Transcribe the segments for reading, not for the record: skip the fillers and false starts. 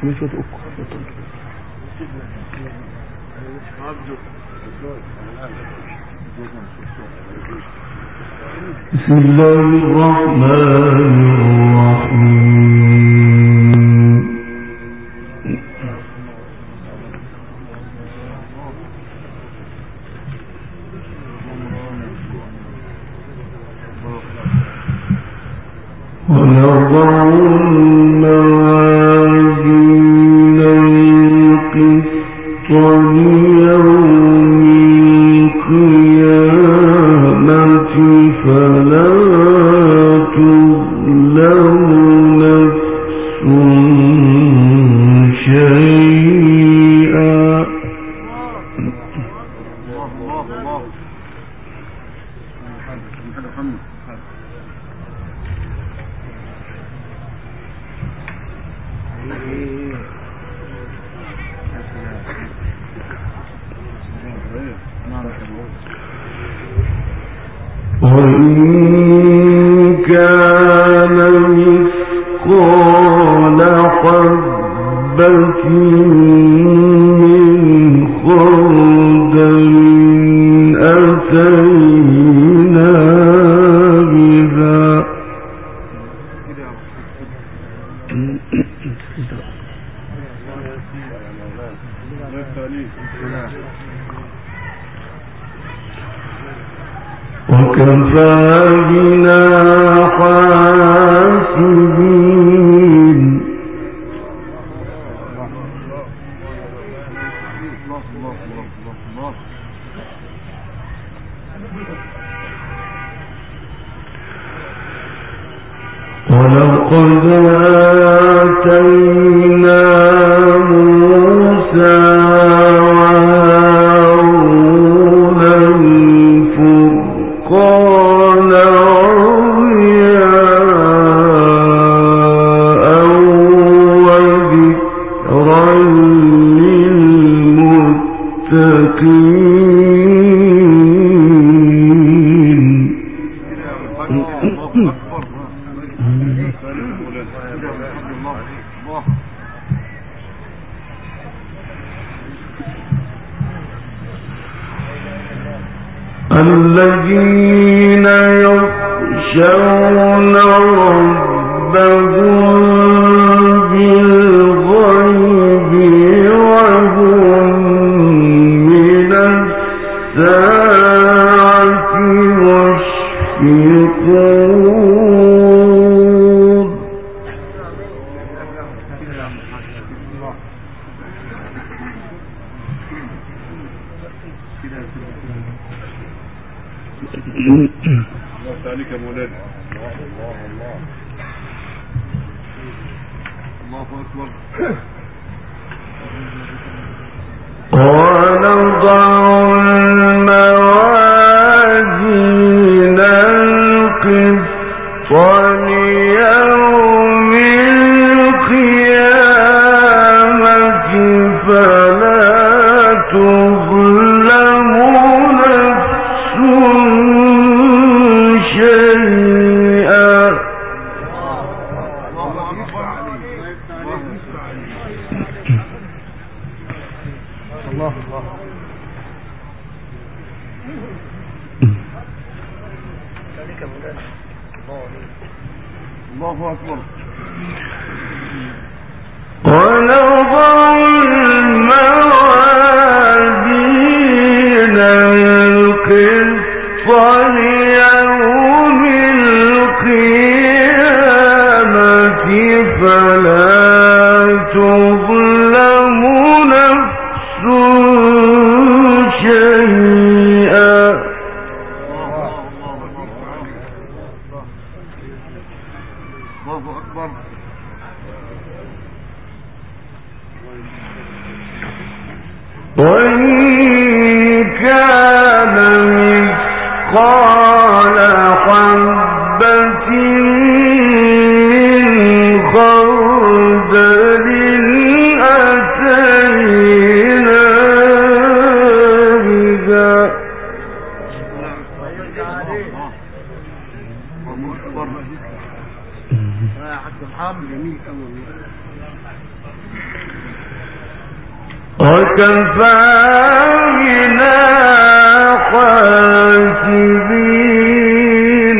بسم الله الرحمن الرحيم. ونضع الموازين القسط ليوم القيامة فلا تظلم نفس شيئا. وإن كان مثقال حبة من خردل أتينا بها. وكفى بنا حاسبين. ولقد آتينا موسى وهارون الفرقان وضياء وذكرا للمتقين. الذين يخشون ربهم بالغيب وهم من الساعة مشفقون. الله عليك يا مولانا. الله أكبر. ونضع الموازين القسط ليوم القيامة فلا تظلم نفس شيئا. الله أكبر. ونضع الموازين القسط ليوم القيامة فلا تظلم نفس شيئا. الله أكبر. وإن كان مثقال حبة من خردل أتينا بها. يا حاج محمد جميل قوي. وكفى بنا حاسبين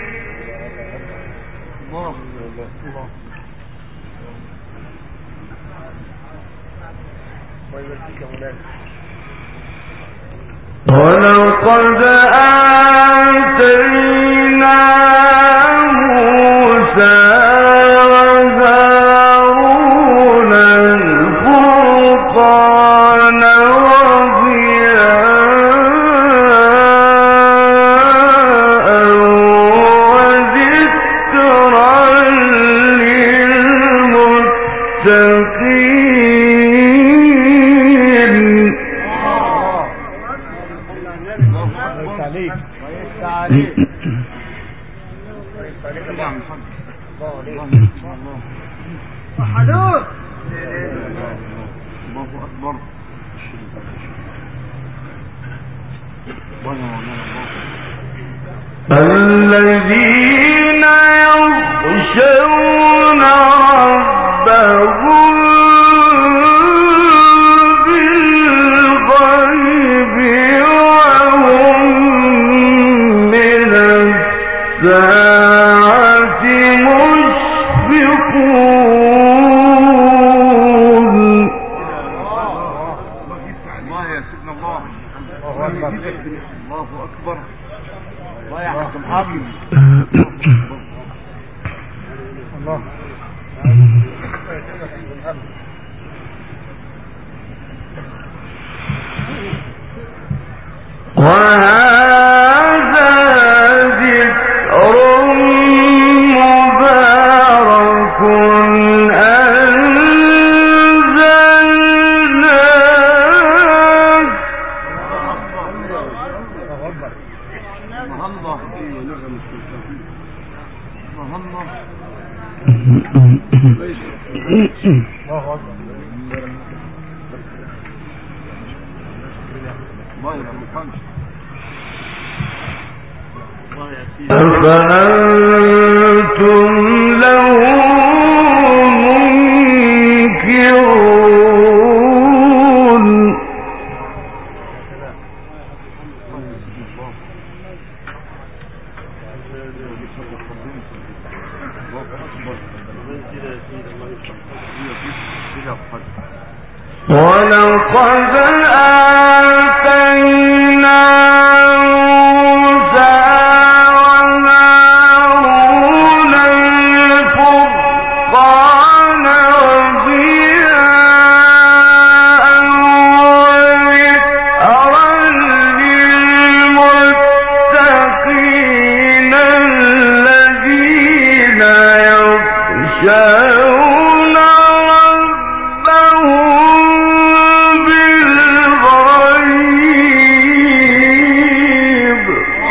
ولقد آتينا موسى وهارون الفرقان وضياء وذكرا للمتقين الذين يخشون ربهم بالغيب وهم من الساعة مشفقون الله يا سيدنا الله. الله أكبر. الله يحكم حاكم. الله. وهذا ذكر مبارك أنزلناه أفأنتم له منكرون ولقد آتينا موسى وهارون الفرقان وضياء وذكرا للمتقين الذين يخشون ربهم بالغيب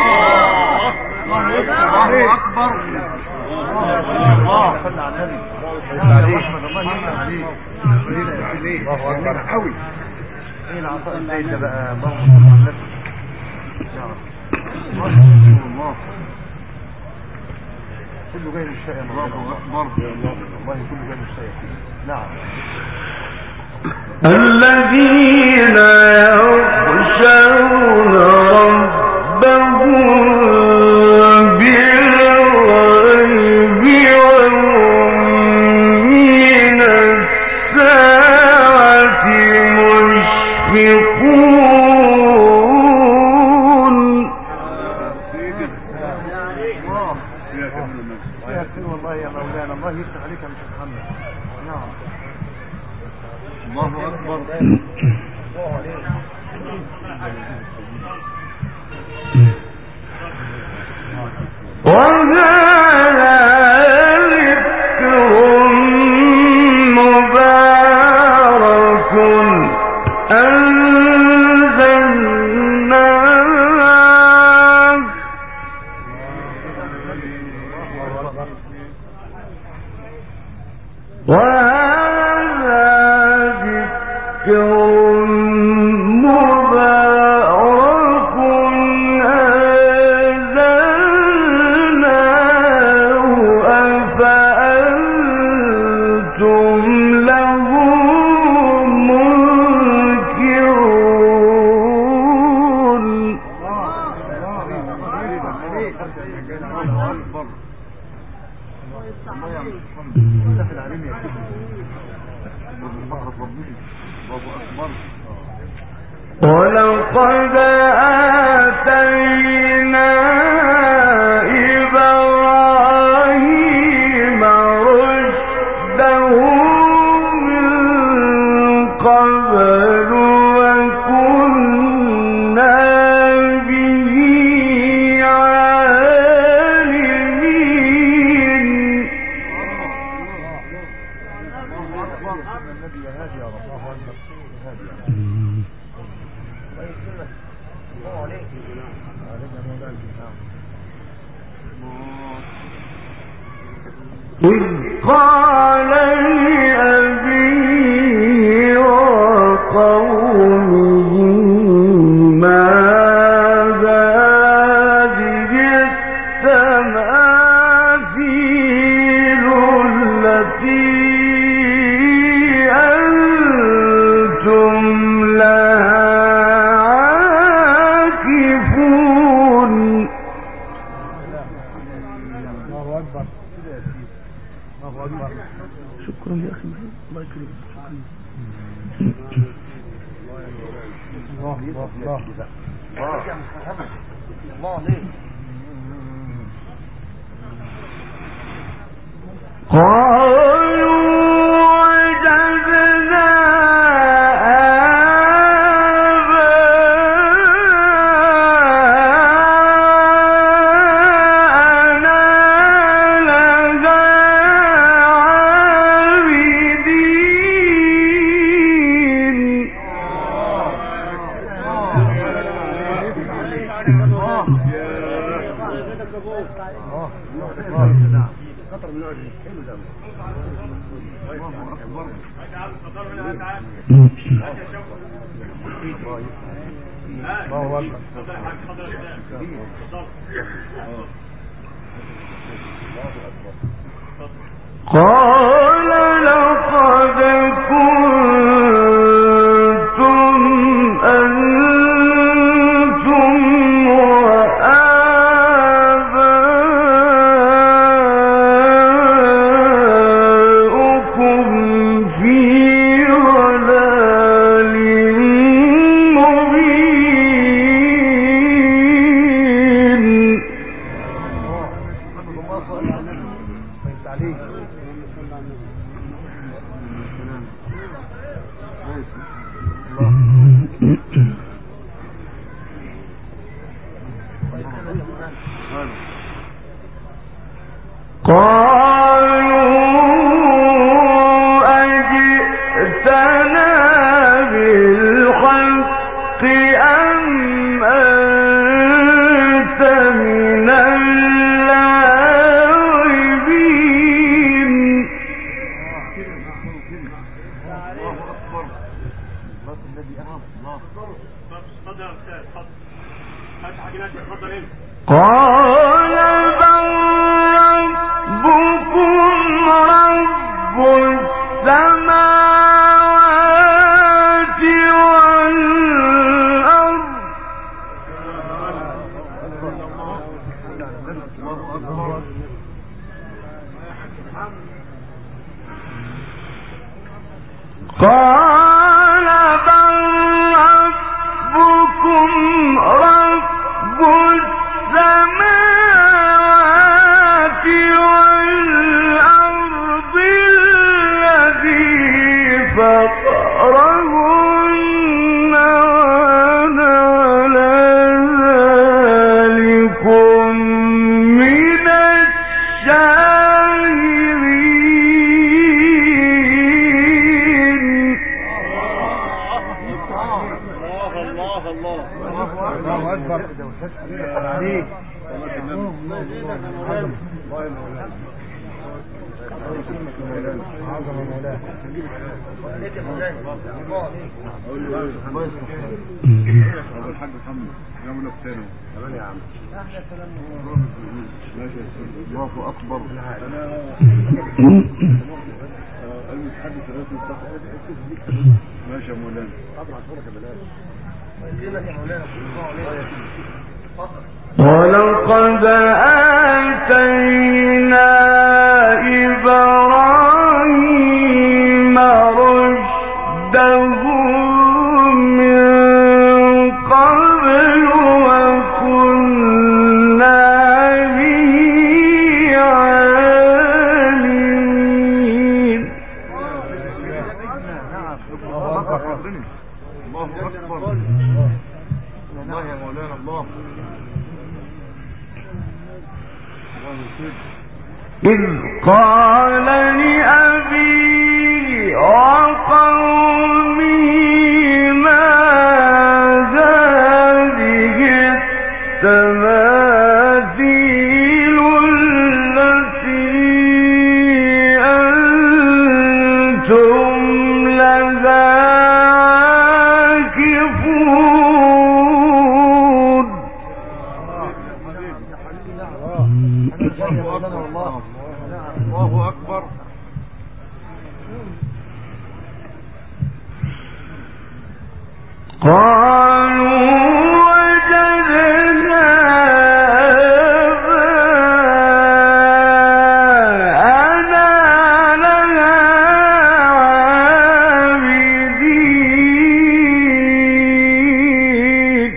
كله جاي من الشيء. الله أكبر. والله كله جاي من الشيء. نعم. الذين يخشون ربهم بالغيب وهم من الساعة مشفقون والله يا مولانا الله يفتح عليك يا مش محمد. نعم. الله أكبر. وهذا ذكر مبارك أنزلناه وهذا ذكر مبارك أنزلناه أفأنتم له منكرون داخل علينا يا سيدي الله ربنا الله اكبر. ولقد آتينا إبراهيم رشده من قبل وكنا به عالمين. النبي يا هادي يا رب. الله اكبر. إذ قال لأبيه وقومه ماذا هذه التماثيل التي أنتم لها عاكفون. الله اكبر. الله اكبر. شكرا يا أخي الله يكرمك. الله الله الله الله عليك. قالوا وجدنا قال لقد كنتم أنتم وآباؤكم في ضلال مبين. قالوا أجئتنا بالحق أم أنت من اللاعبين. قال بل ربكم رب السماوات والأرض قال بل ربكم رب السماوات والأرض الذي فطرهن وأنا على ذلكم من الشاهدين. الله اكبر. عليك. الحاج محمد يعمل لك ثاني كمان يا عم. ماشي الله اكبر. المتحدث الرسمي بتاعه ماشي يا مولانا. ولقد آتينا إبراهيم إذ قال لأبيه وقومه ما هذه التماثيل التي أنتم لها عاكفون. الله أكبر. قالوا وجدنا آباءنا لها عابدين.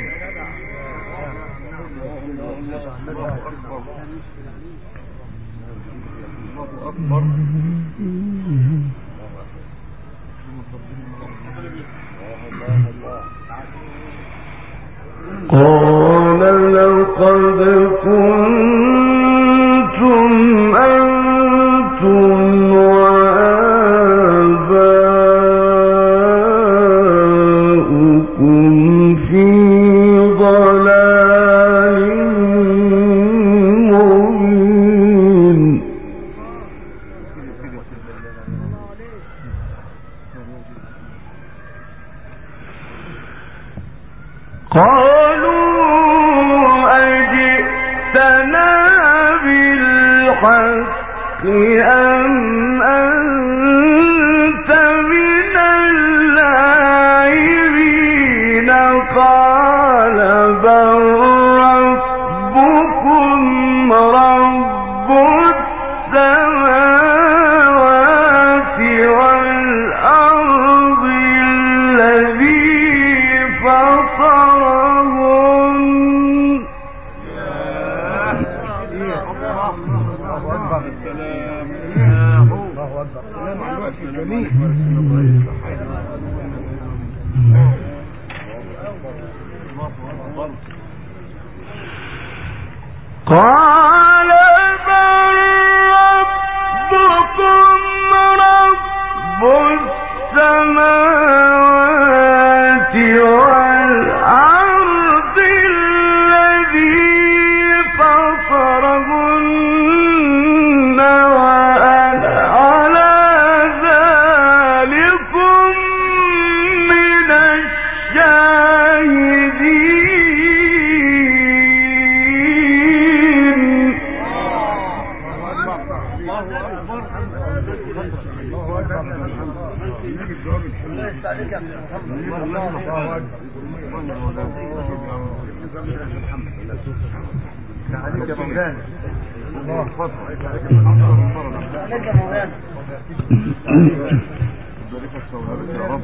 قال لقد كنتم أنتم وآباؤكم في ضلال مبين. قالوا أجئتنا بالحق أم أنت من اللاعبين؟ قال بل ربكم رب السماوات والأرض الذي فطرهن. قال بل ربكم رب السماوات والأرض الذي فطرهن وأنا على ذلكم من الشاهدين. عليك يا مولانا. الله اتفضل. عليك يا مولانا. بارك الصواب يا رب.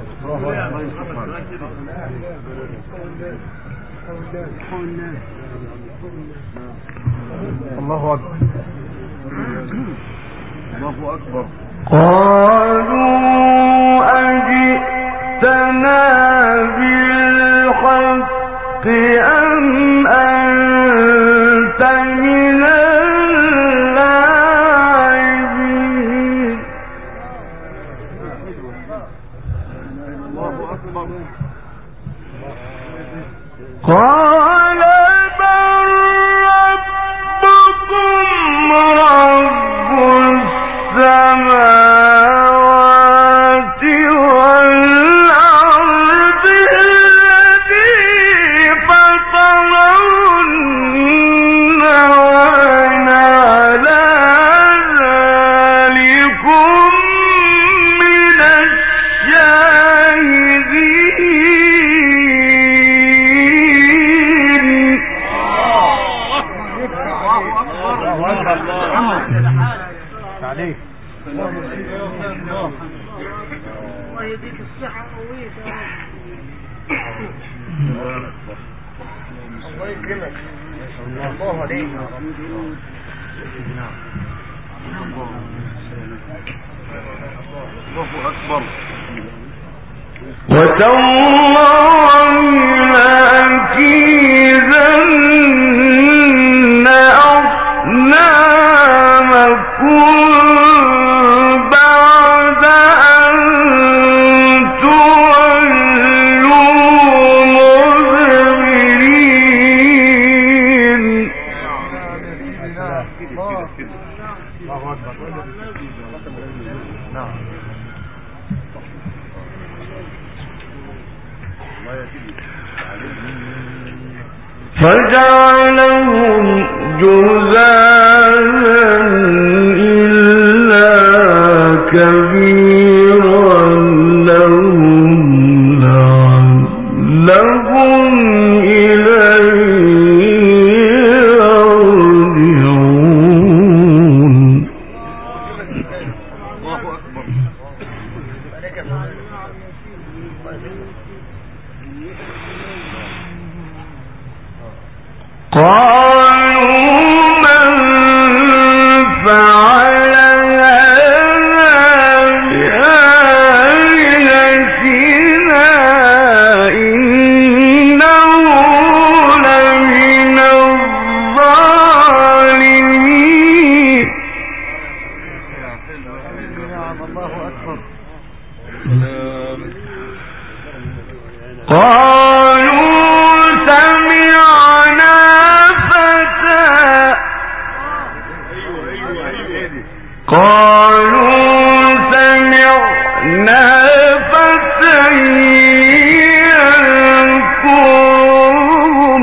الله أكبر. الله أكبر. قالوا أجئتنا بالحق أم أنت من اللاعبين؟ الله أكبر. قال بل ربكم رب السماوات والأرض الذي فطرهن وأنا على ذلكم من الشاهدين. عليك. الله يديك الصحة قوية. الله يكرمك. الله عليك. الله أكبر. وتالله لأكيدن أصنامكم فجعلهم جذاذا إلا كبيرا لهم لعلهم إليه يرجعون. قالوا من فعل هذا بآلهتنا إنه لمن الظالمين. الله أكبر. قالوا سمعنا فتى يذكرهم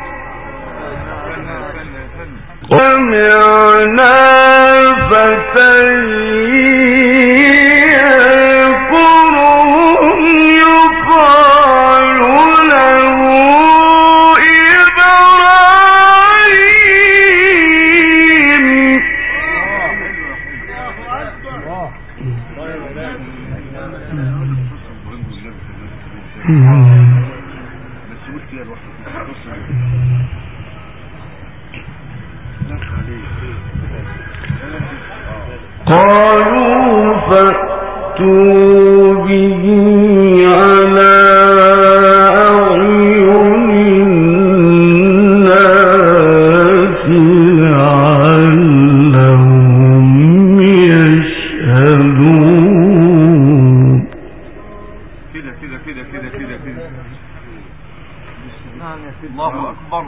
يقال له إبراهيم. قالوا فأتوا به على أعين الناس لعلهم يشهدون. كده الله أكبر.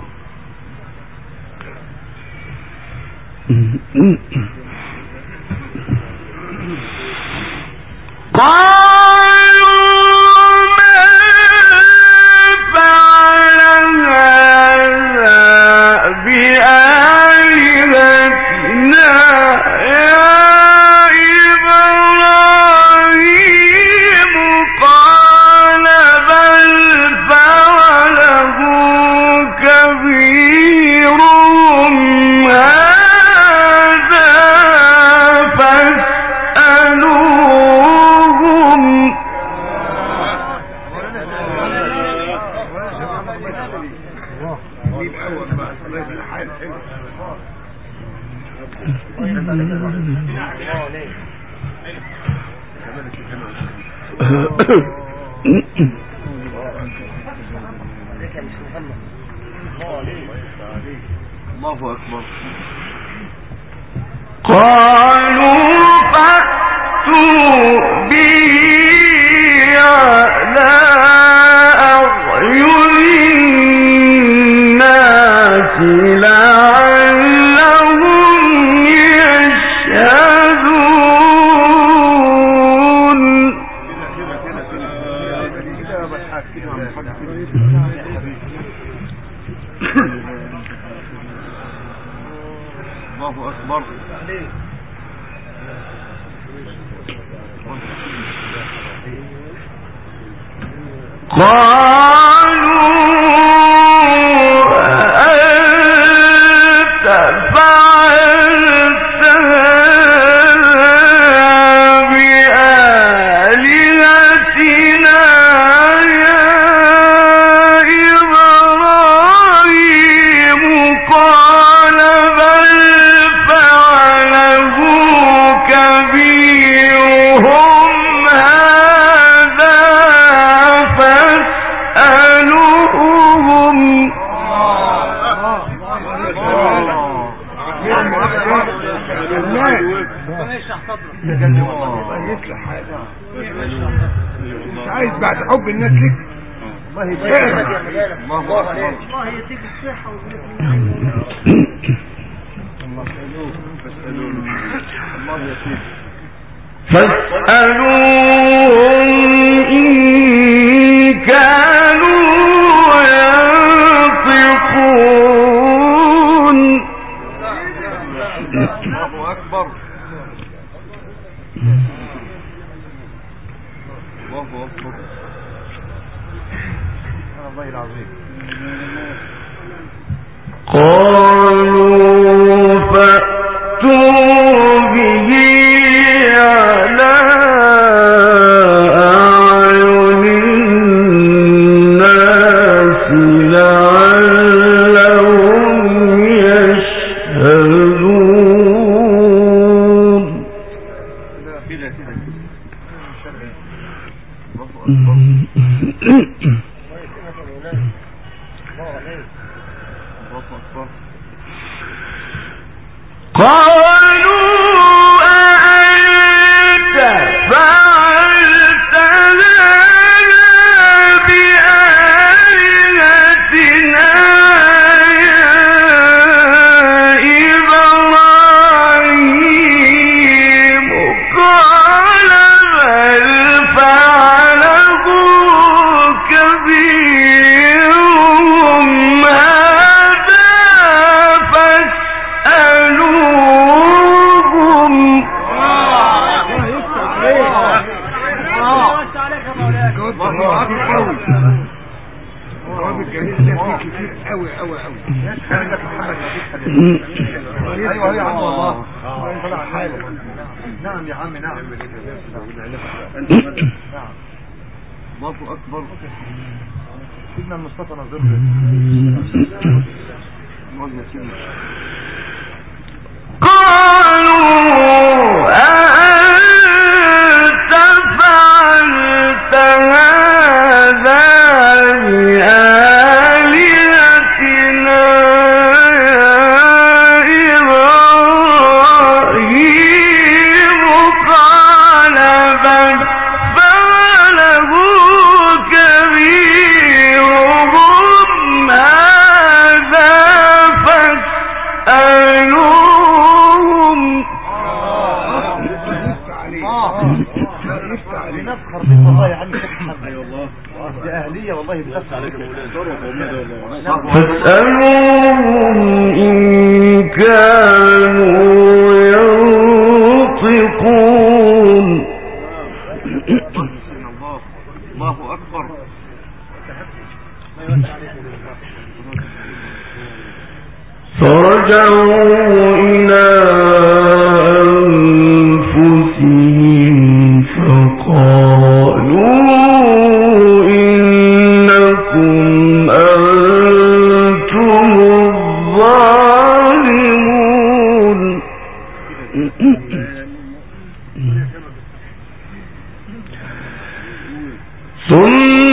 الله أكبر. قالوا فأتوا به على أعين الناس لعلهم يشهدون. الله أكبر. قالوا أنت فعلت بآلهتنا يا إبراهيم. قال بل فعله كبيرهم هذا فاسألوهم. مش عايز بعد حب الناس لك الله يديك الصحة فاسألوهم إن كانوا أكبر. الله العظيم. قالوا فأتوا به على أعين الناس لعلهم يشهدون. كده قالوا أأنت فعلت هذا بآلهتنا يا إبراهيم قال بل فعله كبيرهم هذا فاسألوهم. ايوه يا عم والله. نعم يا عم نعم. الله اكبر. سيدنا المصطفى نظر قالوا أأنت فعلت هذا بآلهتنا يا إبراهيم قال بل فعله كبيرهم هذا فاسألوهم. نفخر بك والله يا عم شيخ محمد. اي والله دي اهليه والله بنفخر عليك فاسألوهم إن كانوا ينطقون. الله اكبر. فرجعوا إلى أنفسهم فقالوا إنكم أنتم الظالمون. ثم